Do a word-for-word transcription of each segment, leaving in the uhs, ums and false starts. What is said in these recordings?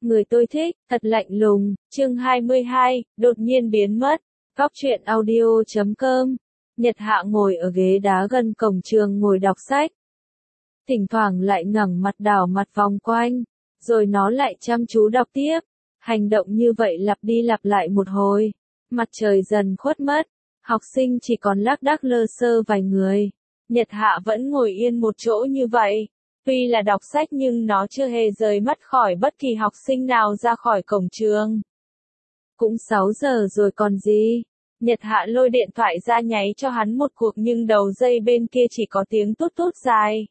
người tôi thích, thật lạnh lùng, chương hai mươi hai, đột nhiên biến mất, góc truyện audio chấm com, Nhật Hạ ngồi ở ghế đá gần cổng trường ngồi đọc sách. Thỉnh thoảng lại ngẩng mặt đảo mặt vòng quanh, rồi nó lại chăm chú đọc tiếp, hành động như vậy lặp đi lặp lại một hồi, mặt trời dần khuất mất, học sinh chỉ còn lác đác lơ sơ vài người, Nhật Hạ vẫn ngồi yên một chỗ như vậy. Tuy là đọc sách nhưng nó chưa hề rời mắt khỏi bất kỳ học sinh nào ra khỏi cổng trường. Cũng sáu giờ rồi còn gì. Nhật Hạ lôi điện thoại ra nháy cho hắn một cuộc nhưng đầu dây bên kia chỉ có tiếng tút tút dài.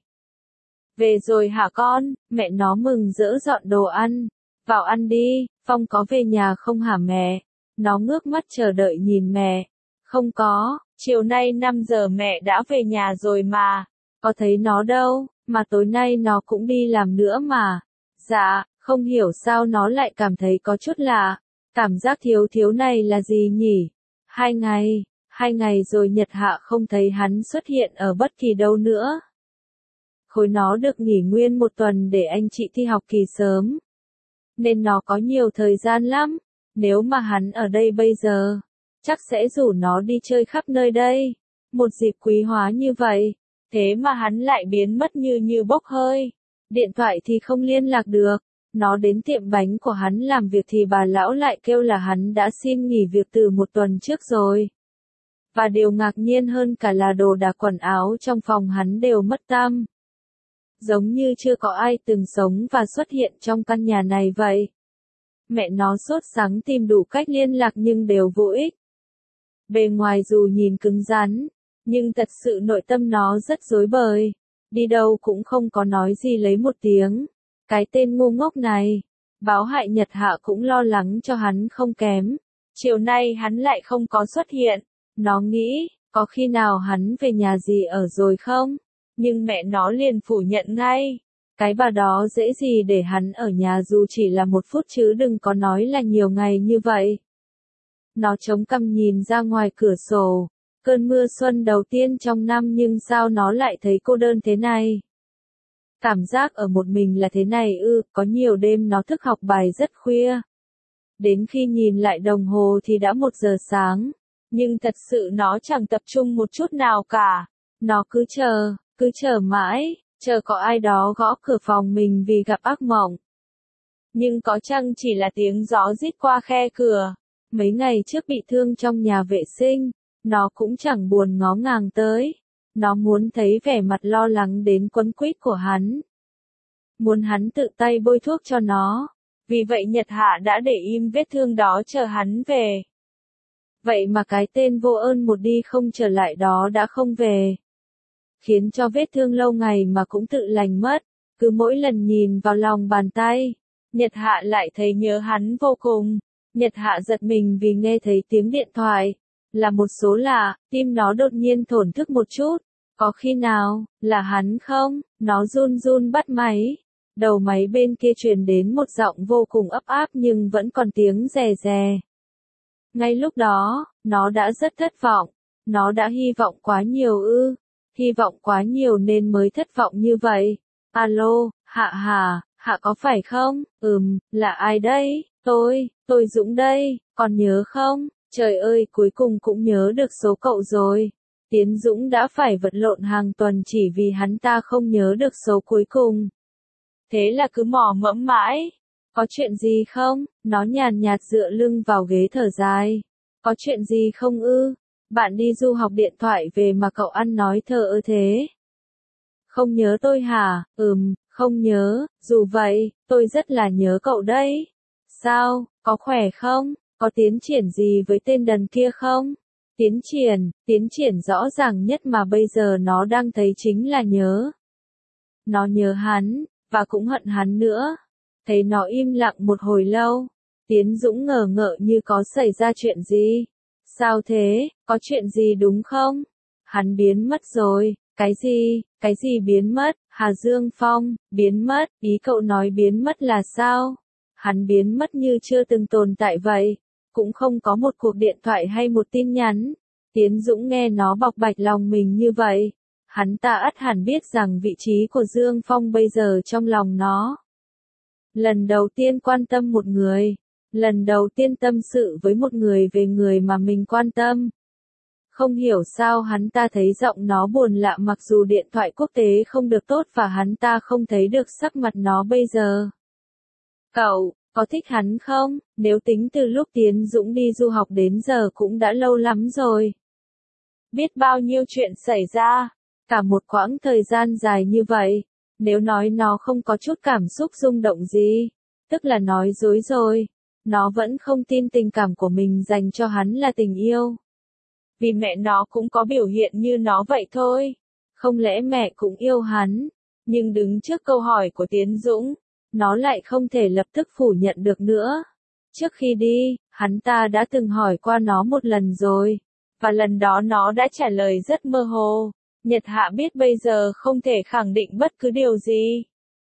Về rồi hả con, mẹ nó mừng rỡ dọn đồ ăn. Vào ăn đi, Phong có về nhà không hả mẹ? Nó ngước mắt chờ đợi nhìn mẹ. Không có, chiều nay năm giờ mẹ đã về nhà rồi mà. Có thấy nó đâu, mà tối nay nó cũng đi làm nữa mà. Dạ, không hiểu sao nó lại cảm thấy có chút lạ. Cảm giác thiếu thiếu này là gì nhỉ? Hai ngày, hai ngày rồi Nhật Hạ không thấy hắn xuất hiện ở bất kỳ đâu nữa. Khối nó được nghỉ nguyên một tuần để anh chị thi học kỳ sớm. Nên nó có nhiều thời gian lắm. Nếu mà hắn ở đây bây giờ, chắc sẽ rủ nó đi chơi khắp nơi đây. Một dịp quý hóa như vậy. Thế mà hắn lại biến mất như như bốc hơi. Điện thoại thì không liên lạc được. Nó đến tiệm bánh của hắn làm việc thì bà lão lại kêu là hắn đã xin nghỉ việc từ một tuần trước rồi. Và điều ngạc nhiên hơn cả là đồ đạc quần áo trong phòng hắn đều mất tăm. Giống như chưa có ai từng sống và xuất hiện trong căn nhà này vậy. Mẹ nó sốt sắng tìm đủ cách liên lạc nhưng đều vô ích. Bề ngoài dù nhìn cứng rắn, nhưng thật sự nội tâm nó rất rối bời. Đi đâu cũng không có nói gì lấy một tiếng. Cái tên ngu ngốc này. Báo hại Nhật Hạ cũng lo lắng cho hắn không kém. Chiều nay hắn lại không có xuất hiện. Nó nghĩ, có khi nào hắn về nhà gì ở rồi không? Nhưng mẹ nó liền phủ nhận ngay. Cái bà đó dễ gì để hắn ở nhà dù chỉ là một phút chứ đừng có nói là nhiều ngày như vậy. Nó chống cằm nhìn ra ngoài cửa sổ. Cơn mưa xuân đầu tiên trong năm nhưng sao nó lại thấy cô đơn thế này? Cảm giác ở một mình là thế này ư, có nhiều đêm nó thức học bài rất khuya. Đến khi nhìn lại đồng hồ thì đã một giờ sáng. Nhưng thật sự nó chẳng tập trung một chút nào cả. Nó cứ chờ, cứ chờ mãi, chờ có ai đó gõ cửa phòng mình vì gặp ác mộng. Nhưng có chăng chỉ là tiếng gió rít qua khe cửa. Mấy ngày trước bị thương trong nhà vệ sinh, nó cũng chẳng buồn ngó ngàng tới. Nó muốn thấy vẻ mặt lo lắng đến quấn quýt của hắn. Muốn hắn tự tay bôi thuốc cho nó. Vì vậy Nhật Hạ đã để im vết thương đó chờ hắn về. Vậy mà cái tên vô ơn một đi không trở lại đó đã không về. Khiến cho vết thương lâu ngày mà cũng tự lành mất. Cứ mỗi lần nhìn vào lòng bàn tay, Nhật Hạ lại thấy nhớ hắn vô cùng. Nhật Hạ giật mình vì nghe thấy tiếng điện thoại. Là một số lạ, tim nó đột nhiên thổn thức một chút. Có khi nào, là hắn không? Nó run run bắt máy. Đầu máy bên kia truyền đến một giọng vô cùng ấp áp nhưng vẫn còn tiếng rè rè. Ngay lúc đó, nó đã rất thất vọng. Nó đã hy vọng quá nhiều ư. Hy vọng quá nhiều nên mới thất vọng như vậy. Alo, Hạ Hà, Hạ có phải không? Ừm, là ai đây? Tôi, tôi Dũng đây, còn nhớ không? Trời ơi, cuối cùng cũng nhớ được số cậu rồi. Tiến Dũng đã phải vật lộn hàng tuần chỉ vì hắn ta không nhớ được số cuối cùng. Thế là cứ mò mẫm mãi. Có chuyện gì không? Nó nhàn nhạt dựa lưng vào ghế thở dài. Có chuyện gì không ư? Bạn đi du học điện thoại về mà cậu ăn nói thờ ơ thế. Không nhớ tôi hả? Ừm, không nhớ, dù vậy, tôi rất là nhớ cậu đấy. Sao, có khỏe không? Có tiến triển gì với tên đần kia không? Tiến triển, tiến triển rõ ràng nhất mà bây giờ nó đang thấy chính là nhớ. Nó nhớ hắn, và cũng hận hắn nữa. Thấy nó im lặng một hồi lâu. Tiến Dũng ngờ ngợ như có xảy ra chuyện gì. Sao thế, có chuyện gì đúng không? Hắn biến mất rồi, cái gì, cái gì biến mất, Hà Dương Phong, biến mất, ý cậu nói biến mất là sao? Hắn biến mất như chưa từng tồn tại vậy. Cũng không có một cuộc điện thoại hay một tin nhắn. Tiến Dũng nghe nó bộc bạch lòng mình như vậy. Hắn ta ắt hẳn biết rằng vị trí của Dương Phong bây giờ trong lòng nó. Lần đầu tiên quan tâm một người. Lần đầu tiên tâm sự với một người về người mà mình quan tâm. Không hiểu sao hắn ta thấy giọng nó buồn lạ mặc dù điện thoại quốc tế không được tốt và hắn ta không thấy được sắc mặt nó bây giờ. Cậu, có thích hắn không? Nếu tính từ lúc Tiến Dũng đi du học đến giờ cũng đã lâu lắm rồi. Biết bao nhiêu chuyện xảy ra, cả một quãng thời gian dài như vậy, nếu nói nó không có chút cảm xúc rung động gì, tức là nói dối rồi. Nó vẫn không tin tình cảm của mình dành cho hắn là tình yêu. Vì mẹ nó cũng có biểu hiện như nó vậy thôi. Không lẽ mẹ cũng yêu hắn? Nhưng đứng trước câu hỏi của Tiến Dũng, nó lại không thể lập tức phủ nhận được nữa. Trước khi đi, hắn ta đã từng hỏi qua nó một lần rồi. Và lần đó nó đã trả lời rất mơ hồ. Nhật Hạ biết bây giờ không thể khẳng định bất cứ điều gì.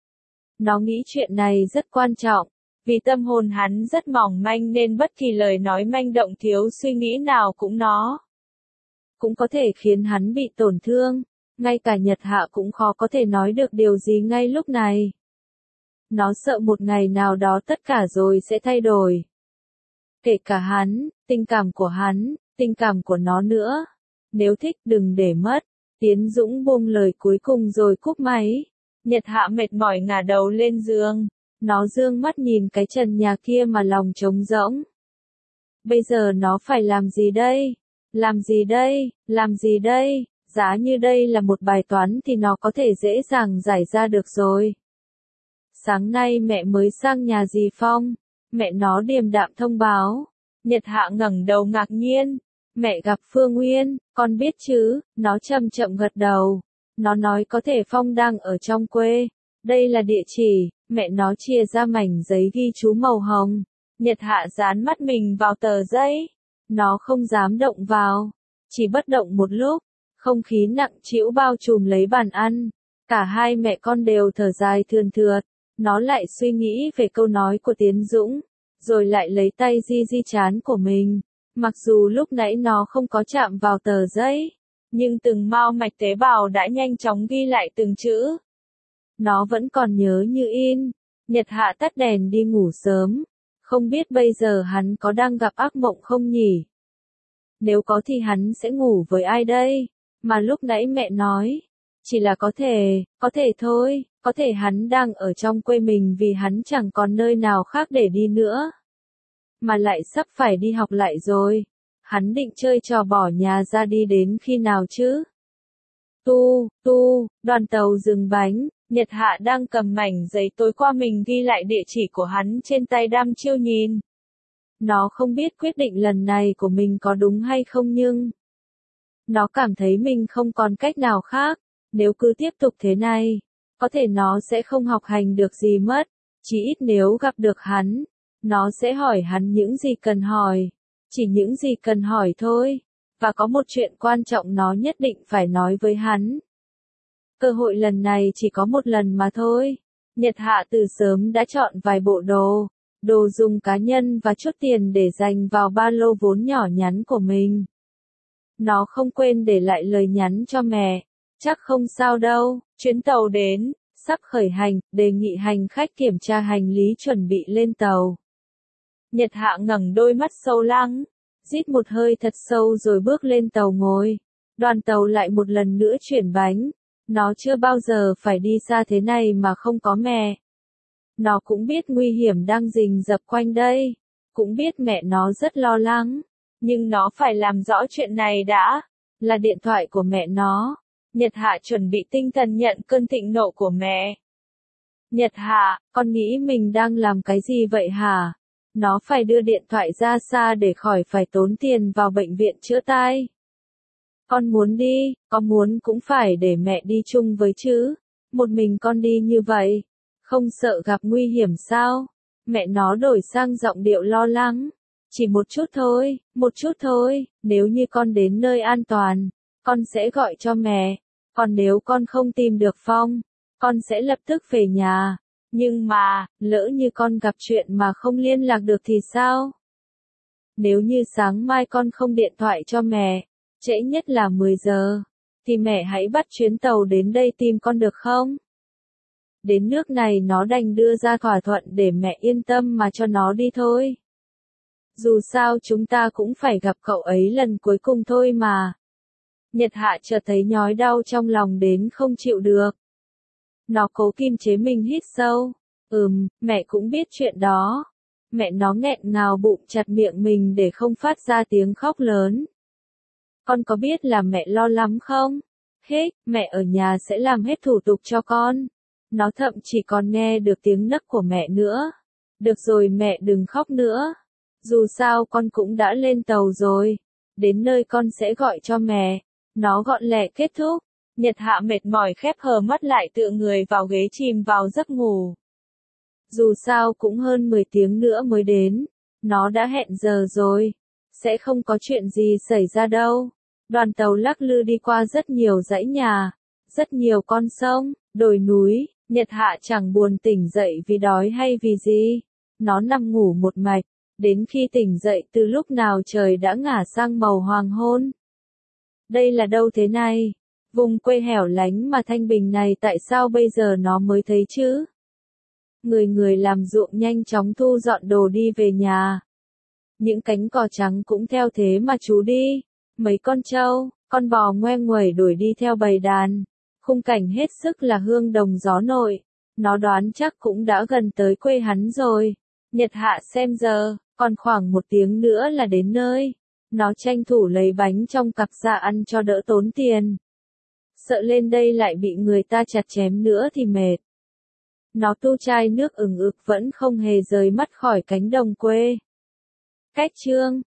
Nó nghĩ chuyện này rất quan trọng. Vì tâm hồn hắn rất mỏng manh nên bất kỳ lời nói manh động thiếu suy nghĩ nào cũng nó. Cũng có thể khiến hắn bị tổn thương. Ngay cả Nhật Hạ cũng khó có thể nói được điều gì ngay lúc này. Nó sợ một ngày nào đó tất cả rồi sẽ thay đổi. Kể cả hắn, tình cảm của hắn, tình cảm của nó nữa. Nếu thích đừng để mất. Tiến Dũng buông lời cuối cùng rồi cúp máy. Nhật Hạ mệt mỏi ngả đầu lên giường. Nó dương mắt nhìn cái trần nhà kia mà lòng trống rỗng. Bây giờ nó phải làm gì đây? Làm gì đây? Làm gì đây? Giá như đây là một bài toán thì nó có thể dễ dàng giải ra được rồi. Sáng nay mẹ mới sang nhà dì Phong. Mẹ nó điềm đạm thông báo. Nhật Hạ ngẩng đầu ngạc nhiên. Mẹ gặp Phương Nguyên, con biết chứ? Nó chậm chậm gật đầu. Nó nói có thể Phong đang ở trong quê. Đây là địa chỉ. Mẹ nó chia ra mảnh giấy ghi chú màu hồng. Nhật Hạ dán mắt mình vào tờ giấy. Nó không dám động vào. Chỉ bất động một lúc. Không khí nặng trĩu bao trùm lấy bàn ăn. Cả hai mẹ con đều thở dài thườn thượt. Nó lại suy nghĩ về câu nói của Tiến Dũng. Rồi lại lấy tay di di trán của mình. Mặc dù lúc nãy nó không có chạm vào tờ giấy. Nhưng từng mao mạch tế bào đã nhanh chóng ghi lại từng chữ. Nó vẫn còn nhớ như in. Nhật Hạ tắt đèn đi ngủ sớm. Không biết bây giờ hắn có đang gặp ác mộng không nhỉ? Nếu có thì hắn sẽ ngủ với ai đây? Mà lúc nãy mẹ nói. Chỉ là có thể, có thể thôi. Có thể hắn đang ở trong quê mình vì hắn chẳng còn nơi nào khác để đi nữa. Mà lại sắp phải đi học lại rồi. Hắn định chơi trò bỏ nhà ra đi đến khi nào chứ? Tu, tu, đoàn tàu dừng bánh. Nhật Hạ đang cầm mảnh giấy tối qua mình ghi lại địa chỉ của hắn trên tay đăm chiêu nhìn. Nó không biết quyết định lần này của mình có đúng hay không nhưng nó cảm thấy mình không còn cách nào khác. Nếu cứ tiếp tục thế này, có thể nó sẽ không học hành được gì mất. Chỉ ít nếu gặp được hắn, nó sẽ hỏi hắn những gì cần hỏi. Chỉ những gì cần hỏi thôi. Và có một chuyện quan trọng nó nhất định phải nói với hắn. Cơ hội lần này chỉ có một lần mà thôi. Nhật Hạ từ sớm đã chọn vài bộ đồ, đồ dùng cá nhân và chút tiền để dành vào ba lô vốn nhỏ nhắn của mình. Nó không quên để lại lời nhắn cho mẹ. Chắc không sao đâu, chuyến tàu đến, sắp khởi hành, đề nghị hành khách kiểm tra hành lý chuẩn bị lên tàu. Nhật Hạ ngẩng đôi mắt sâu lắng, rít một hơi thật sâu rồi bước lên tàu ngồi. Đoàn tàu lại một lần nữa chuyển bánh. Nó chưa bao giờ phải đi xa thế này mà không có mẹ. Nó cũng biết nguy hiểm đang rình rập quanh đây. Cũng biết mẹ nó rất lo lắng. Nhưng nó phải làm rõ chuyện này đã. Là điện thoại của mẹ nó. Nhật Hạ chuẩn bị tinh thần nhận cơn thịnh nộ của mẹ. Nhật Hạ, con nghĩ mình đang làm cái gì vậy hả? Nó phải đưa điện thoại ra xa để khỏi phải tốn tiền vào bệnh viện chữa tai. Con muốn đi, con muốn cũng phải để mẹ đi chung với chứ. Một mình con đi như vậy, không sợ gặp nguy hiểm sao? Mẹ nó đổi sang giọng điệu lo lắng. Chỉ một chút thôi, một chút thôi, nếu như con đến nơi an toàn, con sẽ gọi cho mẹ. Còn nếu con không tìm được Phong, con sẽ lập tức về nhà. Nhưng mà, lỡ như con gặp chuyện mà không liên lạc được thì sao? Nếu như sáng mai con không điện thoại cho mẹ, trễ nhất là mười giờ, thì mẹ hãy bắt chuyến tàu đến đây tìm con được không? Đến nước này nó đành đưa ra thỏa thuận để mẹ yên tâm mà cho nó đi thôi. Dù sao chúng ta cũng phải gặp cậu ấy lần cuối cùng thôi mà. Nhật Hạ chợt thấy nhói đau trong lòng đến không chịu được. Nó cố kiềm chế mình hít sâu. Ừm, mẹ cũng biết chuyện đó. Mẹ nó nghẹn ngào bụng chặt miệng mình để không phát ra tiếng khóc lớn. Con có biết là mẹ lo lắm không? Hết, mẹ ở nhà sẽ làm hết thủ tục cho con. Nó thậm chỉ còn nghe được tiếng nấc của mẹ nữa. Được rồi mẹ đừng khóc nữa. Dù sao con cũng đã lên tàu rồi. Đến nơi con sẽ gọi cho mẹ. Nó gọn lẹ kết thúc. Nhật Hạ mệt mỏi khép hờ mắt lại tựa người vào ghế chìm vào giấc ngủ. Dù sao cũng hơn mười tiếng nữa mới đến. Nó đã hẹn giờ rồi. Sẽ không có chuyện gì xảy ra đâu. Đoàn tàu lắc lư đi qua rất nhiều dãy nhà. Rất nhiều con sông, đồi núi. Nhật Hạ chẳng buồn tỉnh dậy vì đói hay vì gì. Nó nằm ngủ một mạch. Đến khi tỉnh dậy từ lúc nào trời đã ngả sang màu hoàng hôn. Đây là đâu thế này? Vùng quê hẻo lánh mà thanh bình này tại sao bây giờ nó mới thấy chứ? Người người làm ruộng nhanh chóng thu dọn đồ đi về nhà. Những cánh cò trắng cũng theo thế mà trú đi. Mấy con trâu, con bò ngoe nguẩy đuổi đi theo bầy đàn. Khung cảnh hết sức là hương đồng gió nội. Nó đoán chắc cũng đã gần tới quê hắn rồi. Nhật Hạ xem giờ, còn khoảng một tiếng nữa là đến nơi. Nó tranh thủ lấy bánh trong cặp ra ăn cho đỡ tốn tiền. Sợ lên đây lại bị người ta chặt chém nữa thì mệt. Nó tu chai nước ửng ực vẫn không hề rời mắt khỏi cánh đồng quê. Cách chương